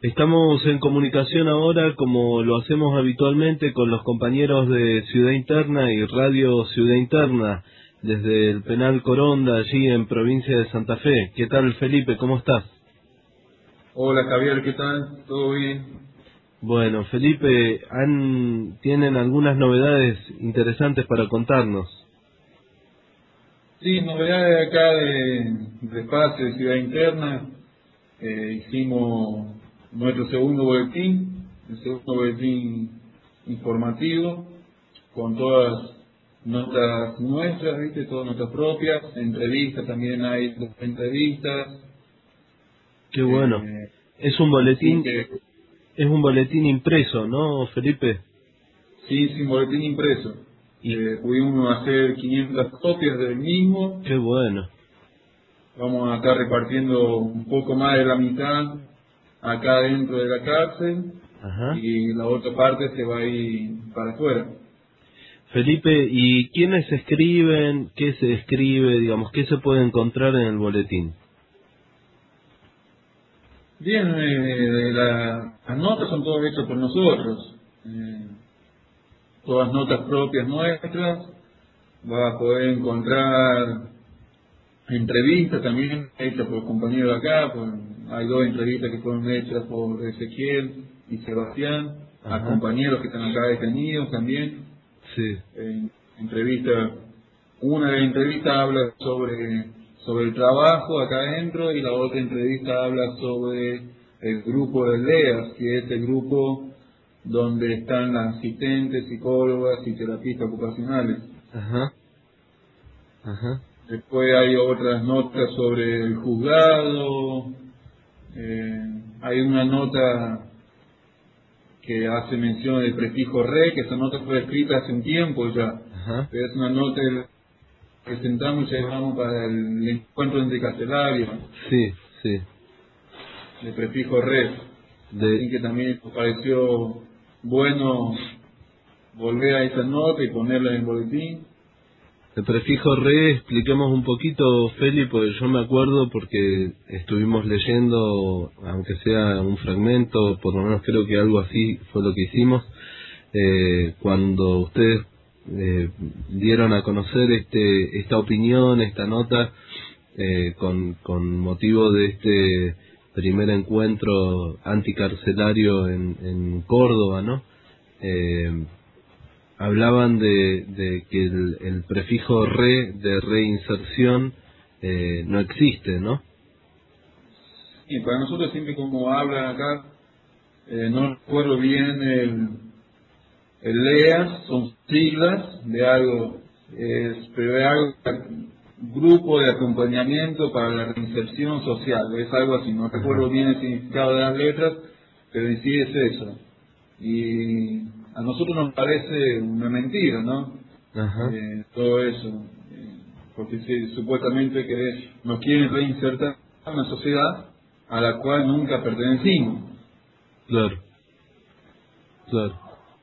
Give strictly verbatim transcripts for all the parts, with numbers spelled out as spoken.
Estamos en comunicación ahora, como lo hacemos habitualmente, con los compañeros de Ciudad Interna y Radio Ciudad Interna, desde el Penal Coronda, allí en provincia de Santa Fe. ¿Qué tal, Felipe? ¿Cómo estás? Hola Javier, ¿qué tal? ¿Todo bien? Bueno, Felipe, han, tienen algunas novedades interesantes para contarnos. Sí, novedades acá de, de Espacio de Ciudad Interna. Eh, hicimos nuestro segundo boletín, el segundo boletín informativo, con todas notas nuestras, ¿viste? Todas notas propias, entrevistas, también hay dos entrevistas. Qué bueno. Eh, Es un así boletín, que, es un boletín impreso, ¿no, Felipe? sí, sin boletín impreso. Y Eh, pudimos hacer quinientas copias del mismo. qué bueno. Vamos a estar repartiendo un poco más de la mitad acá dentro de la cárcel Ajá. y la otra parte se va a ir para afuera. Felipe, ¿y quiénes escriben? ¿Qué se escribe? Digamos, ¿qué se puede encontrar en el boletín? Bien, eh, la- las notas son todas hechas por nosotros, eh, todas notas propias nuestras. Va a poder encontrar entrevistas también hechas por compañeros de acá. Por- hay dos entrevistas que fueron hechas por Ezequiel y Sebastián, a Ajá. compañeros que están acá detenidos también. Sí. En entrevista, una de las entrevistas habla sobre, sobre el trabajo acá adentro y la otra entrevista habla sobre el grupo de LEAS, que es el grupo donde están las asistentes, psicólogas y terapistas ocupacionales. Ajá. Ajá. Después hay otras notas sobre el juzgado, eh, hay una nota que hace mención del prefijo re, que esa nota fue escrita hace un tiempo ya, Ajá. pero es una nota que presentamos y llevamos para el encuentro anticarcelario, Sí, sí. de prefijo re. De, Así que también nos pareció bueno volver a esa nota y ponerla en el boletín. de prefijo re, expliquemos un poquito, Feli, porque yo me acuerdo porque estuvimos leyendo, aunque sea un fragmento, por lo menos creo que algo así fue lo que hicimos, eh, cuando ustedes eh, dieron a conocer este esta opinión, esta nota, eh, con, con motivo de este primer encuentro anticarcelario en, en Córdoba, ¿no? Eh, hablaban de, de que el, el prefijo re de reinserción eh, no existe, ¿no? Y para nosotros siempre como hablan acá, eh, no recuerdo bien el, el LEAS, son siglas de algo, es, pero es algo, grupo de acompañamiento para la reinserción social, es algo así, no recuerdo Ajá. bien el significado de las letras, pero en sí es eso. Y a nosotros nos parece una mentira, ¿no? Ajá. Eh, todo eso, eh, porque si, supuestamente que nos quieren reinsertar en una sociedad a la cual nunca pertenecimos. Claro, claro.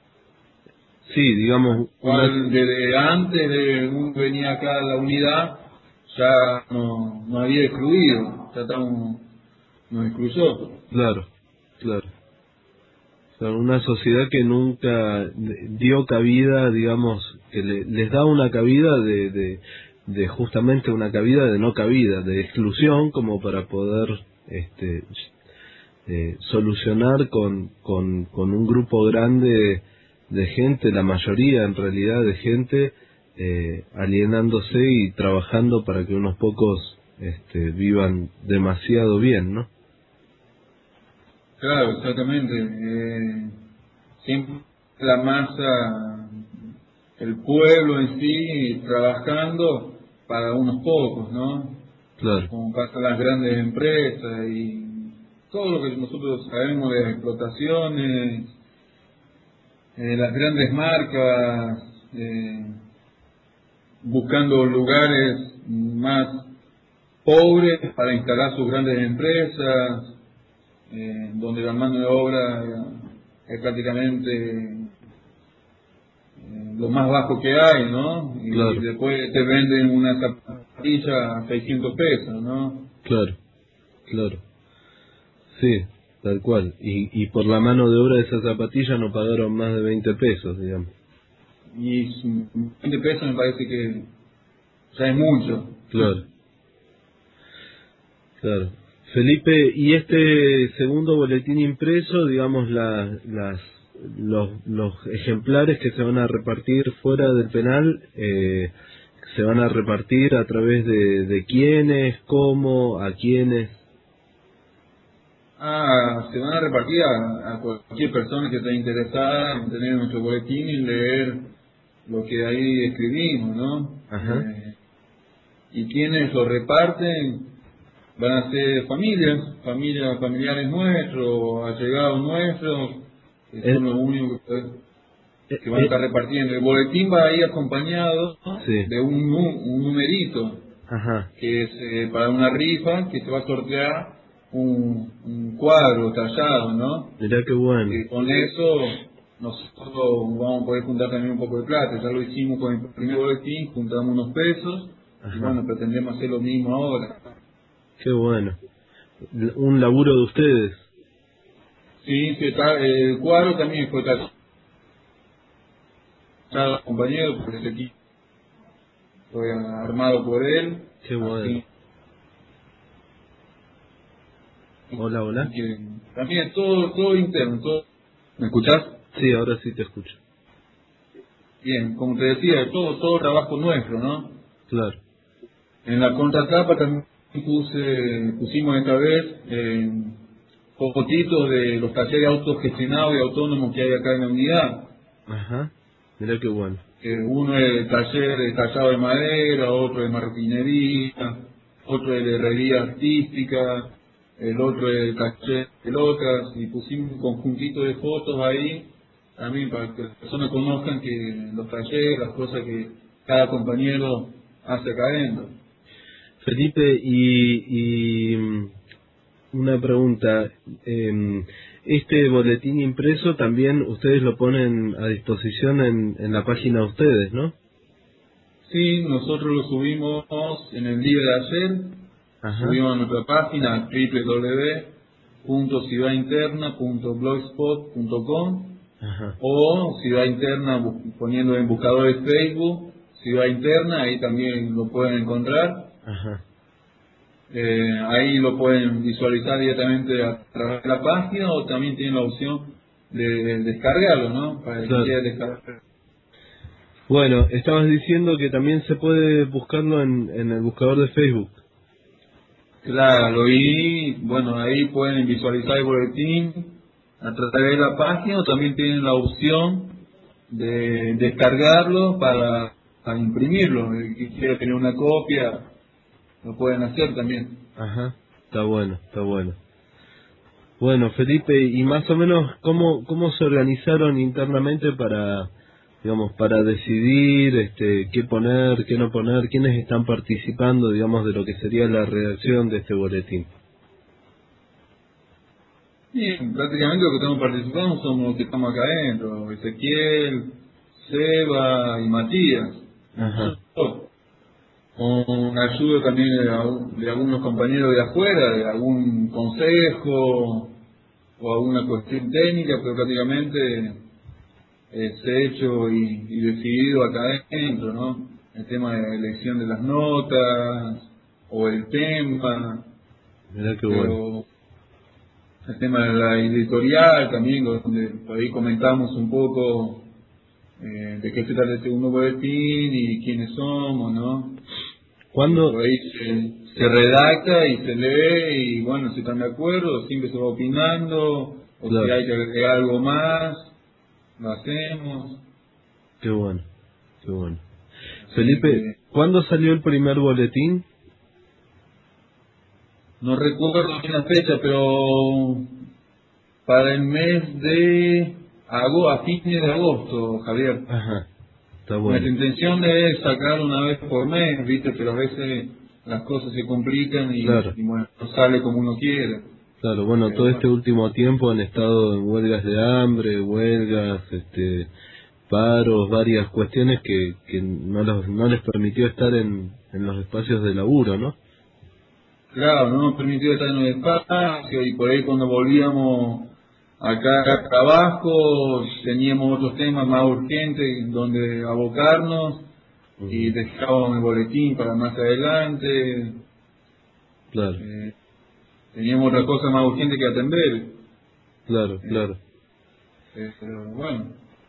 Sí, digamos, una... Cual desde antes de uno venía acá a la unidad ya no, no había excluido, ya estamos, nos excluyó. Claro, claro. O sea, una sociedad que nunca dio cabida, digamos, que le- les da una cabida de, de, de justamente una cabida de no cabida, de exclusión, como para poder este, eh, solucionar con, con, con un grupo grande de gente, la mayoría en realidad de gente, eh, alienándose y trabajando para que unos pocos este, vivan demasiado bien, ¿no? Claro, exactamente. Eh, siempre la masa, el pueblo en sí, trabajando para unos pocos, ¿no? Claro, Como pasa las grandes empresas y todo lo que nosotros sabemos de explotaciones, eh, las grandes marcas, eh, buscando lugares más pobres para instalar sus grandes empresas, eh, donde la mano de obra es prácticamente eh, lo más bajo que hay, ¿no? Y claro, después te venden una zapatilla a seiscientos pesos, ¿no? claro, claro. Sí, tal cual. Y, y por la mano de obra de esa zapatilla no pagaron más de veinte pesos, digamos. Y veinte pesos me parece que ya es mucho. Claro, claro. Felipe, ¿y este segundo boletín impreso, digamos, la, las, los, los ejemplares que se van a repartir fuera del penal, eh, se van a repartir a través de, de quiénes, cómo, a quiénes? Ah, se van a repartir a, a cualquier persona que esté interesada en tener nuestro boletín y leer lo que ahí escribimos, ¿no? Ajá. Eh, y quienes lo reparten van a ser familias, familias, familiares nuestros, allegados nuestros, que son El, los únicos que, eh, que van a eh, estar repartiendo. El boletín va a ir acompañado sí. de un, nu- un numerito, Ajá. que es eh, para una rifa, que se va a sortear un, un cuadro tallado, ¿no? Mirá qué bueno. Y con eso nosotros vamos a poder juntar también un poco de plata. Ya lo hicimos con el primer boletín, juntamos unos pesos, y Ajá. bueno, pretendemos hacer lo mismo ahora. Qué bueno. L- Un laburo de ustedes. Sí, sí, está, el cuadro también fue tallado, compañero, por ese equipo fue armado por él, Qué bueno. así Hola, hola. que también todo, todo interno, todo. ¿Me escuchás? Sí, ahora sí te escucho. Bien, como te decía, todo, todo trabajo nuestro, ¿no? Claro. En la contratapa también puse, pusimos esta vez eh, fotitos de los talleres autogestionados y autónomos que hay acá en la unidad. Ajá. Mirá qué bueno. Que uno es el taller de tallado de madera, otro de marroquinería, otro es de herrería artística, el otro es el taller de pelotas, y pusimos un conjuntito de fotos ahí, también para que las personas conozcan que los talleres, las cosas que cada compañero hace acá adentro. Felipe, y, y mm, una pregunta. eh, este boletín impreso también ustedes lo ponen a disposición en, en la página de ustedes, ¿no? Sí, nosotros lo subimos en el día de ayer, Ajá. subimos a nuestra página doble u doble u doble u punto ciudad interna punto blogspot punto com Ajá. o Ciudad Interna bu- poniendo en buscadores Facebook, Ciudad Interna, ahí también lo pueden encontrar. Ajá. Eh, ahí lo pueden visualizar directamente a través de la página o también tienen la opción de descargarlo, ¿no? Para el que Claro. quiera descargar. Bueno, estabas diciendo que también se puede buscarlo en, en el buscador de Facebook. Claro, y bueno, ahí pueden visualizar el boletín a través de la página o también tienen la opción de descargarlo para, para imprimirlo. El que quiera tener una copia, lo pueden hacer también. Ajá. Está bueno, está bueno. Bueno, Felipe, y más o menos, ¿cómo, cómo se organizaron internamente para, digamos, para decidir este, qué poner, qué no poner, quiénes están participando, digamos, de lo que sería la redacción de este boletín? Y prácticamente los que estamos participando somos los que estamos acá adentro, Ezequiel, Seba y Matías. Ajá. Con ayuda también de, al- de algunos compañeros de afuera, de algún consejo o alguna cuestión técnica, pero prácticamente es hecho y, y decidido acá adentro, ¿no? El tema de la elección de las notas o el tema, Mirá qué bueno. pero el tema de la editorial también, donde por ahí comentamos un poco eh, de qué se trata el segundo boletín y quiénes somos, ¿no? Y ¿Cuándo? por ahí se, se redacta y se lee y bueno, si están de acuerdo, siempre se va opinando, o Claro. si hay que agregar algo más, lo hacemos. Qué bueno, qué bueno. Así Felipe, que ¿cuándo salió el primer boletín? no recuerdo bien la fecha, pero para el mes de agosto, a fines de agosto, Javier. Ajá. Está Nuestra bueno. intención es sacar una vez por mes, viste, pero a veces las cosas se complican y, Claro. y bueno, no sale como uno quiere. Claro, bueno, Pero todo este bueno, último tiempo han estado en huelgas de hambre, huelgas, este, paros, varias cuestiones que, que no, los, no les permitió estar en, en los espacios de laburo, ¿no? claro, no nos permitió estar en el espacio, y por ahí cuando volvíamos acá a trabajo teníamos otros temas más urgentes donde abocarnos, y Ujú. dejábamos el boletín para más adelante. Claro, eh, Teníamos otra cosa más urgente que atender. claro, eh, claro. eh, pero bueno,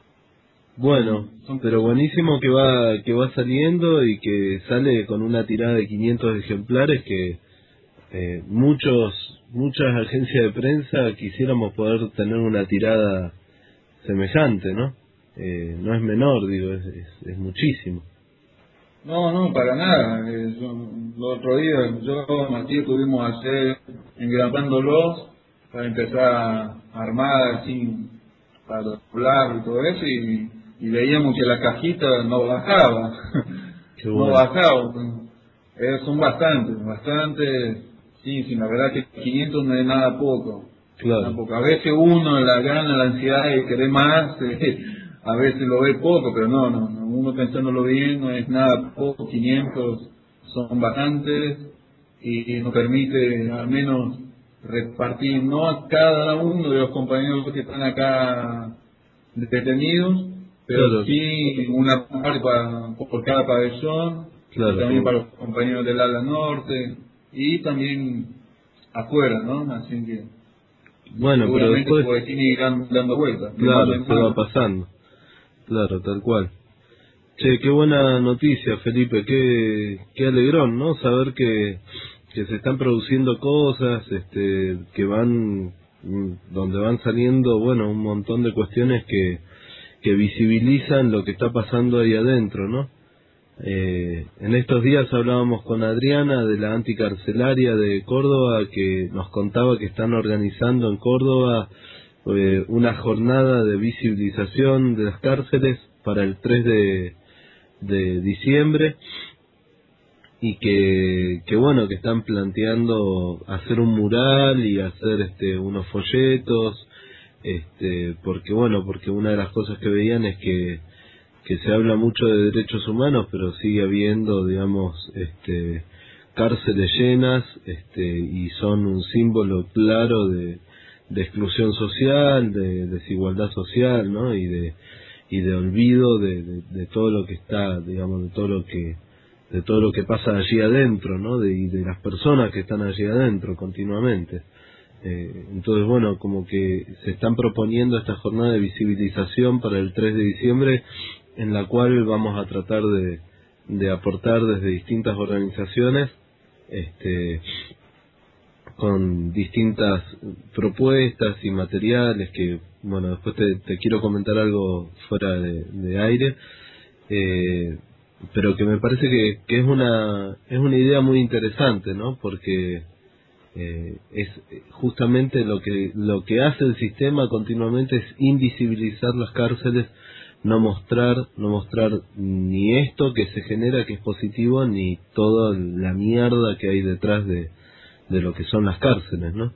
Bueno, son, son pero cosas. buenísimo que va que va saliendo y que sale con una tirada de quinientos ejemplares que eh, muchos muchas agencias de prensa quisiéramos poder tener una tirada semejante, ¿no? Eh, no es menor, digo, es, es, es muchísimo. No, no, para nada. Eh, yo- el otro día yo, Matías, tuvimos a hacer engrapándolos para empezar a armar así, para doblar y todo eso, y, y veíamos que la cajita no bajaba. Qué No bueno, bajaba. Eh, son bastantes, bastantes. Sí, sí, la verdad que quinientos no es nada poco. Nada claro, poco. A veces uno, la gana, la ansiedad de querer más, eh, a veces lo ve poco, pero no, no, no, uno pensándolo bien, no es nada poco. Quinientos son bastantes, y, y nos permite al menos repartir, no a cada uno de los compañeros que están acá detenidos, pero claro, sí una parte para, por cada pabellón, y claro, también como, para los compañeros del ala norte, y también afuera, ¿no? Así que bueno, pero seguramente después, pues tiene que ir dan- dando vueltas, de mano claro, en se va mano. pasando, claro, tal cual. Che, qué buena noticia, Felipe, qué, qué alegrón, ¿no? Saber que, que se están produciendo cosas, este, que van, mm, donde van saliendo, bueno, un montón de cuestiones que, que visibilizan lo que está pasando ahí adentro, ¿no? Eh, en estos días hablábamos con Adriana de la anticarcelaria de Córdoba, que nos contaba que están organizando en Córdoba eh, una jornada de visibilización de las cárceles para el tres de de diciembre, y que, que bueno, que están planteando hacer un mural y hacer este unos folletos, este porque bueno, porque una de las cosas que veían es que que se habla mucho de derechos humanos, pero sigue habiendo, digamos, este cárceles llenas, este y son un símbolo claro de de exclusión social, de desigualdad social, ¿no? Y de y de olvido de, de, de todo lo que está, digamos, de todo lo que de todo lo que pasa allí adentro, ¿no? De, y de las personas que están allí adentro continuamente. Eh, entonces, bueno, como que se están proponiendo esta jornada de visibilización para el tres de diciembre, en la cual vamos a tratar de, de aportar desde distintas organizaciones, este, con distintas propuestas y materiales que, bueno, después te, te quiero comentar algo fuera de, de aire, eh, pero que me parece que, que es una es una idea muy interesante, ¿no? Porque eh, es justamente lo que lo que hace el sistema continuamente es invisibilizar las cárceles, no mostrar no mostrar ni esto que se genera que es positivo, ni toda la mierda que hay detrás de de lo que son las cárceles, ¿no?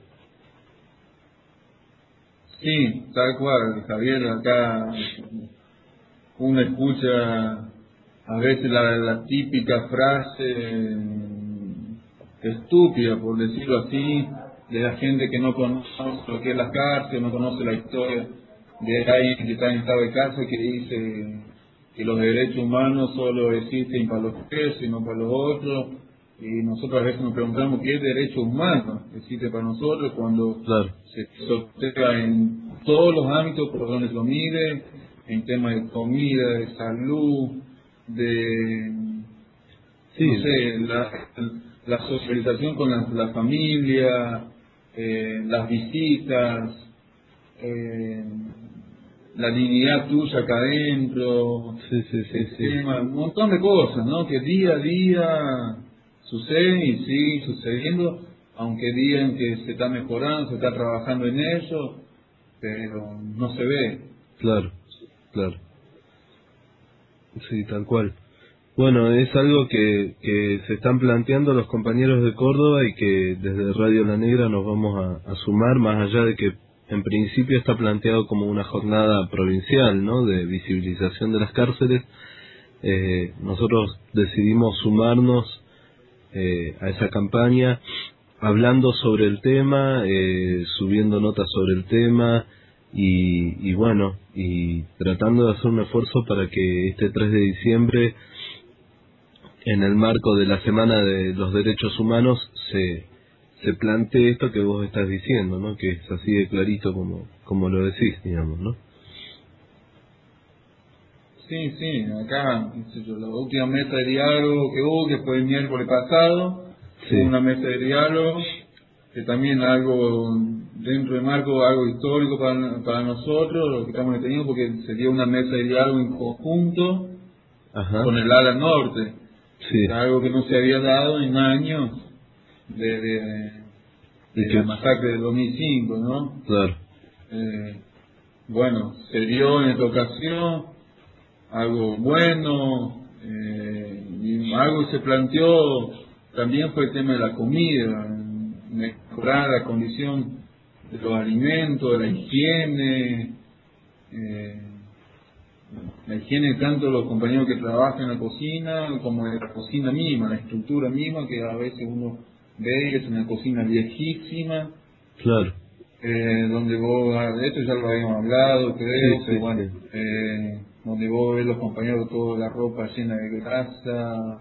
Sí, tal cual, Javier, acá uno escucha a veces la, la típica frase mm, estúpida, por decirlo así, de la gente que no conoce lo que es la cárcel, no conoce la historia de alguien que está en estado de cárcel, que dice que los derechos humanos solo existen para los presos y no para los otros. Y nosotros a veces nos preguntamos qué derecho humano existe para nosotros cuando Claro. se sortea en todos los ámbitos por donde se lo mide, en temas de comida, de salud, de, Sí, no sé, la, la socialización con la, la familia, eh, las visitas, eh, la dignidad tuya acá adentro, sí, sí, sí, el sí. tema, un montón de cosas, ¿no? Que día a día suceden y siguen sucediendo, aunque digan que se está mejorando, se está trabajando en eso, pero no se ve. Claro, claro. Sí, tal cual. Bueno, es algo que, que se están planteando los compañeros de Córdoba, y que desde Radio La Negra nos vamos a, a sumar, más allá de que en principio está planteado como una jornada provincial, ¿no? De visibilización de las cárceles. Eh, nosotros decidimos sumarnos eh, a esa campaña, hablando sobre el tema, eh, subiendo notas sobre el tema y, y bueno, y tratando de hacer un esfuerzo para que este tres de diciembre, en el marco de la Semana de los Derechos Humanos, se, se plantee esto que vos estás diciendo, ¿no? Que es así de clarito como, como lo decís, digamos, ¿no? Sí, sí, acá, qué sé yo, la última mesa de diálogo que hubo, que fue el miércoles pasado, Sí. hubo una mesa de diálogo, que también algo, dentro del marco, algo histórico para, para nosotros, lo que estamos deteniendo, porque sería una mesa de diálogo en conjunto Ajá. con el ala norte, Sí. algo que no se había dado en años de, de, de que... la masacre de dos mil cinco, ¿no? Claro. Eh, bueno, se dio en esta ocasión algo bueno, eh, y algo que se planteó también fue el tema de la comida, mejorar la condición de los alimentos, de la higiene, eh, la higiene tanto de los compañeros que trabajan en la cocina como de la cocina misma, la estructura misma, que a veces uno ve que es una cocina viejísima. Claro. Eh, donde vos, de esto ya lo habíamos hablado, creo, Sí, pero sí, bueno, sí. Eh, donde vos ves los compañeros toda la ropa llena de grasa.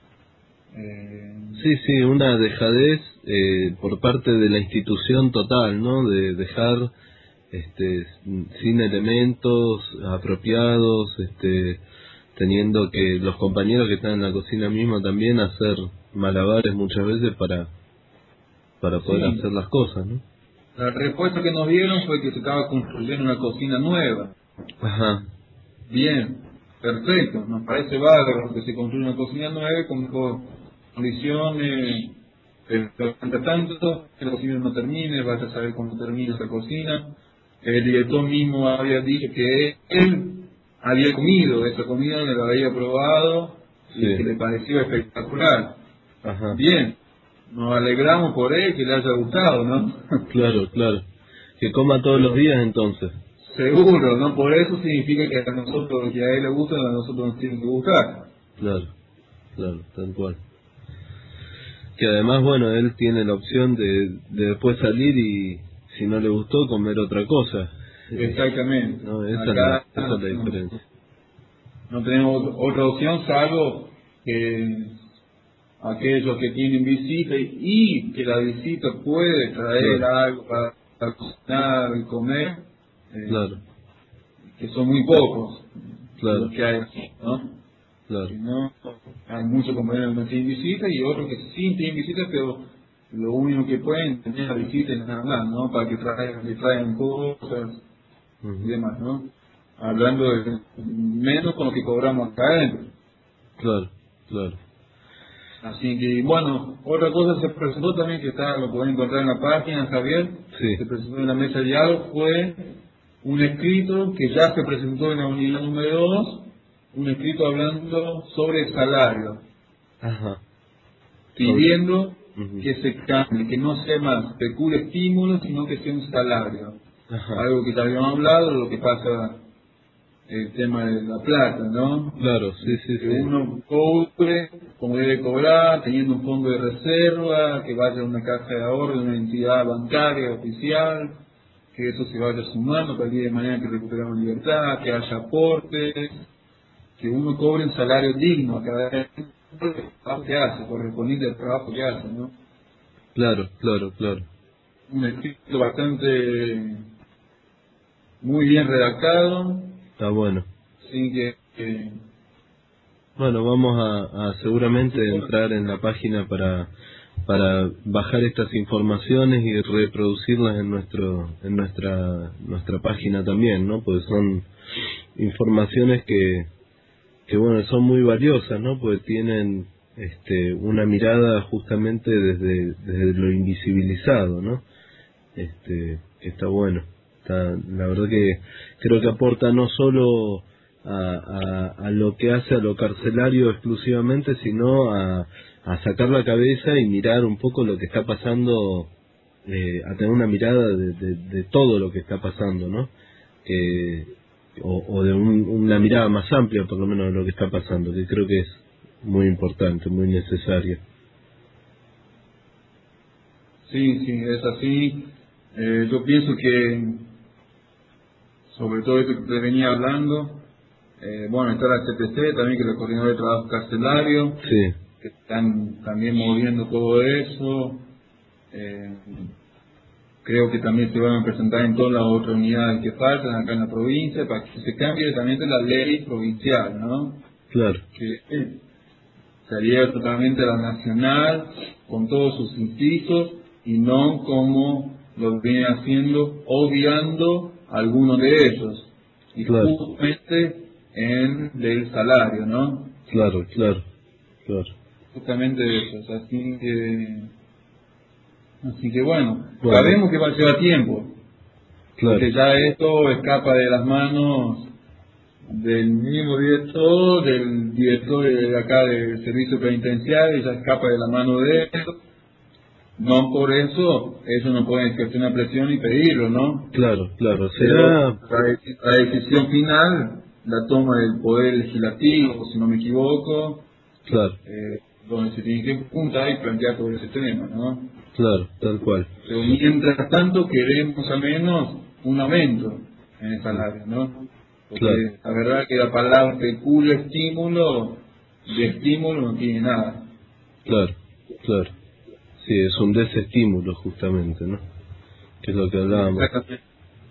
Eh, Sí, sí, una dejadez eh, por parte de la institución total, ¿no? De dejar este, sin elementos apropiados, este, teniendo que los compañeros que están en la cocina misma también hacer malabares muchas veces para para poder sí, hacer las cosas, ¿no? la respuesta que nos dieron fue que se estaba construyendo una cocina nueva. Ajá. Bien, perfecto, nos parece bárbaro que se construya una cocina nueva con mejor condiciones, pero mientras tanto, que la cocina no termine, vaya a saber cuándo termina esa cocina. El director mismo había dicho que él había comido esa comida, la había probado y Sí. que le pareció espectacular. Ajá. Bien, nos alegramos por él, que le haya gustado, ¿no? Claro, claro. Que coma todos los Pero días entonces. seguro, ¿no? Por eso significa que a nosotros, que a él le gusta, a nosotros nos tiene que gustar. Claro, claro, tal cual. Que además, bueno, él tiene la opción de, de después salir y, si no le gustó, comer otra cosa. Exactamente. No, esa es la, Acá esa es la no, diferencia. no tenemos otra opción salvo que aquellos que tienen visita y, y que la visita puede traer Claro, algo para, para cocinar y comer, eh, claro, que son muy pocos claro, los que hay aquí, ¿no? claro. Si no, hay muchos compañeros que no tienen visita y otros que sí tienen visita, pero lo único que pueden tener la visita es nada más, ¿no? Para que traigan, que traigan cosas y Ujú. demás, ¿no? Hablando de menos con lo que cobramos acá adentro. Claro, claro. Así que, bueno, otra cosa se presentó también, que está, lo pueden encontrar en la página, Javier, Sí, se presentó en la mesa de diálogo, fue un escrito que ya se presentó en la unidad número dos, un escrito hablando sobre el salario, ajá. Sobre. pidiendo Ujú. que se cambie, que no sea más pecula estímulo, sino que sea un salario. Ajá. Algo que ya habíamos hablado, lo que pasa el tema de la plata, ¿no? Claro, sí, sí, Que sí. uno cobre como debe cobrar, teniendo un fondo de reserva, que vaya a una caja de ahorro de una entidad bancaria oficial, que eso se vaya sumando para el día de mañana que recuperamos libertad, que haya aportes, que uno cobre un salario digno a cada vez por el trabajo que hace, correspondiente al trabajo que hace, ¿no? Claro, claro, claro. Un escrito bastante muy bien redactado, Está bueno. así que, que Bueno, vamos a, a seguramente entrar en la página para para bajar estas informaciones y reproducirlas en nuestro en nuestra nuestra página también, ¿no? Porque son informaciones que que bueno, son muy valiosas, ¿no? Porque tienen este una mirada justamente desde desde lo invisibilizado, ¿no? Este que está bueno. Está, la verdad que creo que aporta no solo a, a, a lo que hace a lo carcelario exclusivamente, sino a, a sacar la cabeza y mirar un poco lo que está pasando, eh, a tener una mirada de, de, de todo lo que está pasando, ¿no? Que, o, o de un, una mirada más amplia, por lo menos, de lo que está pasando, que creo que es muy importante, muy necesaria. Sí, sí, es así. Eh, yo pienso que, sobre todo esto que te venía hablando, eh, bueno, está la C T C también, que es la Coordinadora de Trabajo Carcelario, Sí, que están también moviendo todo eso. Eh, creo que también se van a presentar en todas las otras unidades que faltan acá en la provincia, para que se cambie también la ley provincial, ¿no? claro, Que eh, sería totalmente la nacional, con todos sus incisos, y no como lo viene haciendo, obviando algunos de ellos, y claro, justamente en del salario, ¿no? claro, claro, claro. Justamente eso, así que, así que bueno, Bueno, sabemos que va a llevar tiempo, claro, porque ya esto escapa de las manos del mismo director, del director de acá del servicio penitenciario, ya escapa de la mano de él. No por eso, ellos no pueden ejercer una presión y pedirlo, ¿no? claro, claro. Pero Será, la, de- la decisión final la toma el Poder Legislativo, si no me equivoco, claro, eh, donde se tiene que juntar y plantear todo ese tema, ¿no? claro, tal cual. Pero mientras tanto queremos al menos un aumento en el salario, ¿no? Porque Claro, la verdad que la palabra especulo, estímulo, de estímulo no tiene nada. claro, claro. Sí, es un desestímulo justamente, ¿no? Que es lo que hablábamos. Exactamente.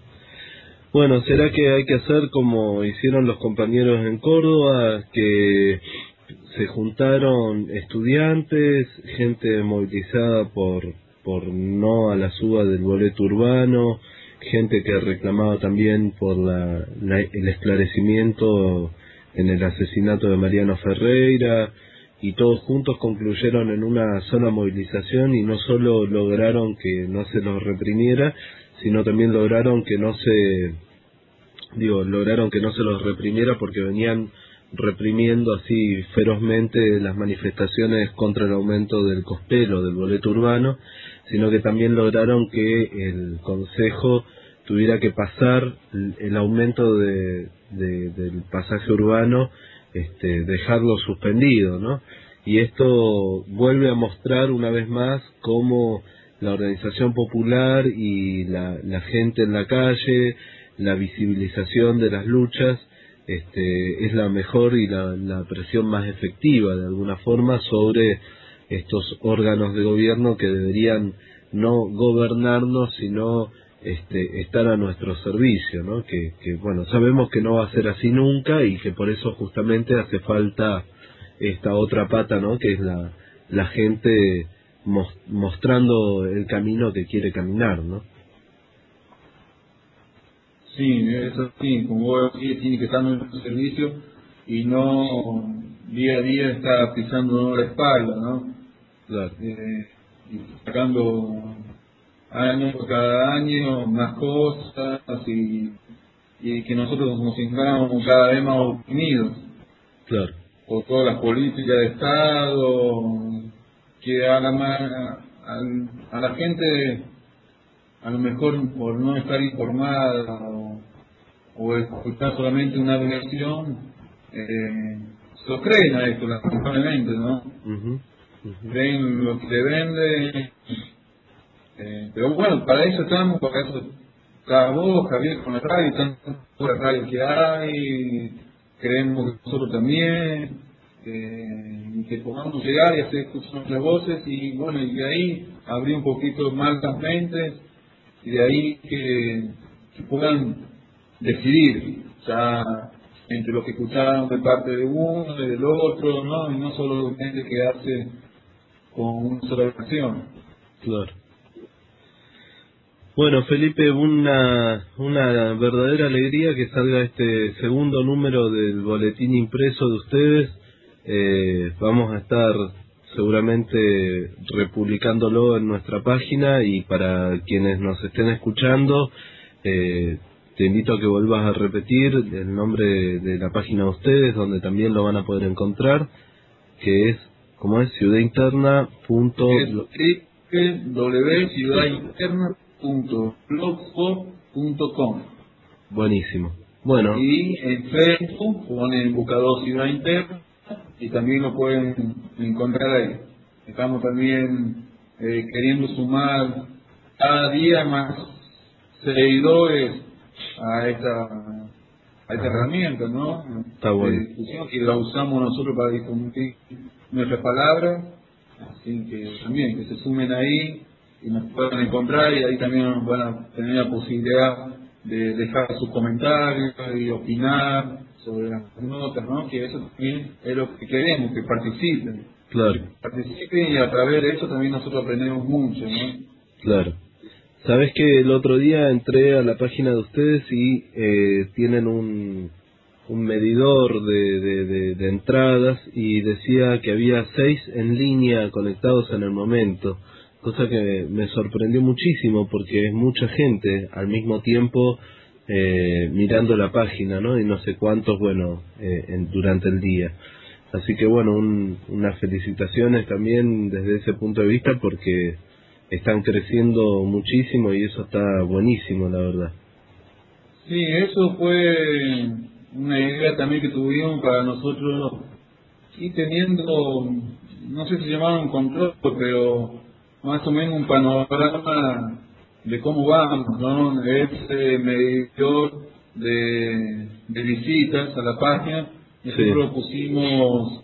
Bueno, ¿será que hay que hacer como hicieron los compañeros en Córdoba, que se juntaron estudiantes, gente movilizada por por no a la suba del boleto urbano, gente que reclamaba también por la, la- el esclarecimiento en el asesinato de Mariano Ferreira, y todos juntos concluyeron en una sola movilización y no solo lograron que no se los reprimiera, sino también lograron que no se digo, lograron que no se los reprimiera porque venían reprimiendo así ferozmente las manifestaciones contra el aumento del cospelo, del boleto urbano, sino que también lograron que el Consejo tuviera que pasar el el aumento de, de- del pasaje urbano, este, dejarlo suspendido, ¿no? Y esto vuelve a mostrar una vez más cómo la organización popular y la, la gente en la calle, la visibilización de las luchas, este, es la mejor y la, la presión más efectiva de alguna forma sobre estos órganos de gobierno que deberían no gobernarnos sino este, estar a nuestro servicio, ¿no? Que, que bueno, sabemos que no va a ser así nunca y que por eso justamente hace falta esta otra pata, ¿no? Que es la, la gente mos- mostrando el camino que quiere caminar, ¿no? Sí, eso sí, como vos decís, tiene que estar en nuestro servicio y no día a día estar pisando la espalda, ¿no? Claro, Eh, y sacando año por cada año más cosas y, y que nosotros nos sintamos cada vez más oprimidos claro, por todas las políticas de Estado que a la, ma- al- a la gente a lo mejor por no estar informada o, o escuchar solamente una versión, eh, se lo creen a esto, lamentablemente, ¿no? ujú, ujú, Creen lo que le vende, eh, pero bueno, para eso estamos, para eso está vos, Javier, con la radio, tantas radio que hay, creemos que nosotros también, eh, y que podamos llegar y hacer escuchar nuestras voces, y bueno, y de ahí abrir un poquito más las mentes, y de ahí que, que puedan decidir ya entre lo que escucharon de parte de uno y del otro, ¿no? Y no solamente quedarse con una sola versión. claro. Bueno, Felipe, una, una verdadera alegría que salga este segundo número del boletín impreso de ustedes. Eh, vamos a estar seguramente republicándolo en nuestra página, y para quienes nos estén escuchando, eh, te invito a que vuelvas a repetir el nombre de la página de ustedes, donde también lo van a poder encontrar, que es, ¿cómo es? ciudad interna punto Es w w w punto ciudad interna punto blogspot punto com. Buenísimo. Bueno, Y en Facebook ponen buscador Ciudad Interna y también lo pueden encontrar ahí. Estamos también eh, queriendo sumar cada día más seguidores a esta, a esta herramienta, ¿no? Está bueno. De difusión, que la usamos nosotros para difundir nuestras palabras, así que también que se sumen ahí y nos puedan encontrar, y ahí también van a tener la posibilidad de dejar sus comentarios y opinar sobre las notas, ¿no? Que eso también es lo que queremos, que participen. Claro. Que participen, y a través de eso también nosotros aprendemos mucho, ¿no? Claro. Sabes que el otro día entré a la página de ustedes y eh, tienen un, un medidor de, de, de, de entradas, y decía que había seis en línea conectados en el momento, cosa que me sorprendió muchísimo porque es mucha gente al mismo tiempo eh, mirando la página, ¿no? Y no sé cuántos, bueno, eh, en, durante el día. Así que bueno, un, unas felicitaciones también desde ese punto de vista, porque están creciendo muchísimo y eso está buenísimo, la verdad. Sí, eso fue una idea también que tuvimos para nosotros, y teniendo, no sé si se llamaban un control, pero más o menos un panorama de cómo vamos, ¿no? Ese medidor de, de visitas a la página, nosotros Sí. lo pusimos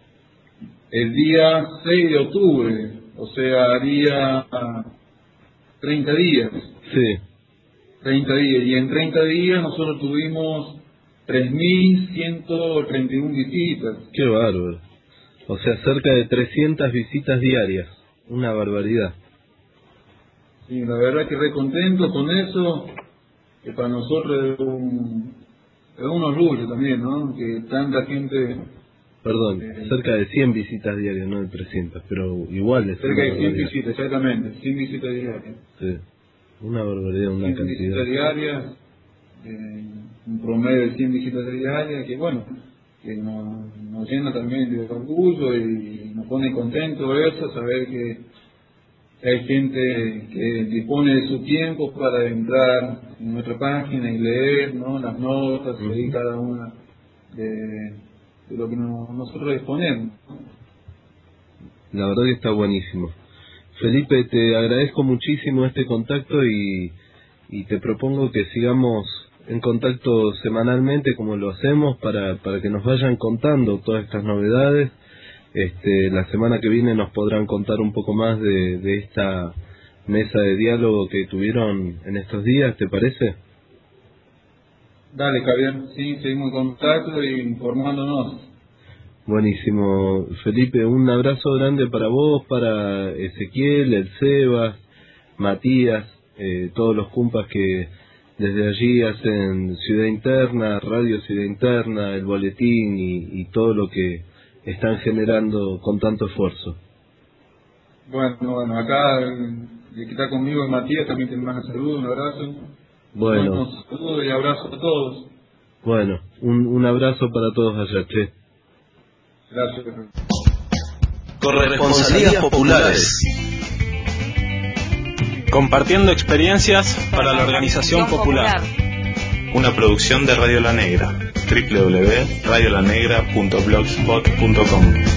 el día seis de octubre, o sea, haría treinta días. Sí. treinta días, y en treinta días nosotros tuvimos tres mil ciento treinta y uno visitas. Qué bárbaro. O sea, cerca de trescientas visitas diarias. Una barbaridad. Sí, la verdad que re contento con eso, que para nosotros es un, es un orgullo también, ¿no? Que tanta gente... Perdón, eh, cerca de cien visitas diarias, no de trescientas, pero igual es cerca una de cien barbaridad. visitas, exactamente, cien visitas diarias. Sí. Una barbaridad, una cien cantidad. visitas diarias, eh, un promedio de cien visitas diarias, que bueno, que nos, nos llena también de orgullo y nos pone contento eso, saber que hay gente que dispone de su tiempo para entrar en nuestra página y leer, ¿no?, las notas, Uh-huh. y cada una de, de lo que nos, nosotros disponemos. La verdad que está buenísimo. Felipe, te agradezco muchísimo este contacto y, y te propongo que sigamos en contacto semanalmente como lo hacemos, para, para que nos vayan contando todas estas novedades. Este, la semana que viene nos podrán contar un poco más de, de esta mesa de diálogo que tuvieron en estos días, ¿te parece? Dale, Javier, sí, seguimos en contacto y informándonos. Buenísimo, Felipe, un abrazo grande para vos, para Ezequiel, el Sebas, Matías, eh, todos los cumpas que desde allí hacen Ciudad Interna, Radio Ciudad Interna, el boletín y, y todo lo que están generando con tanto esfuerzo. Bueno, bueno, acá el, el que está conmigo es Matías, también te manda saludos, un abrazo. Bueno, Un saludo y abrazo a todos. bueno, un, un abrazo para todos allá, che. Gracias. Corresponsalías populares. Compartiendo experiencias para la organización popular. Una producción de Radio La Negra. doble u doble u doble u punto radio la negra punto blogspot punto com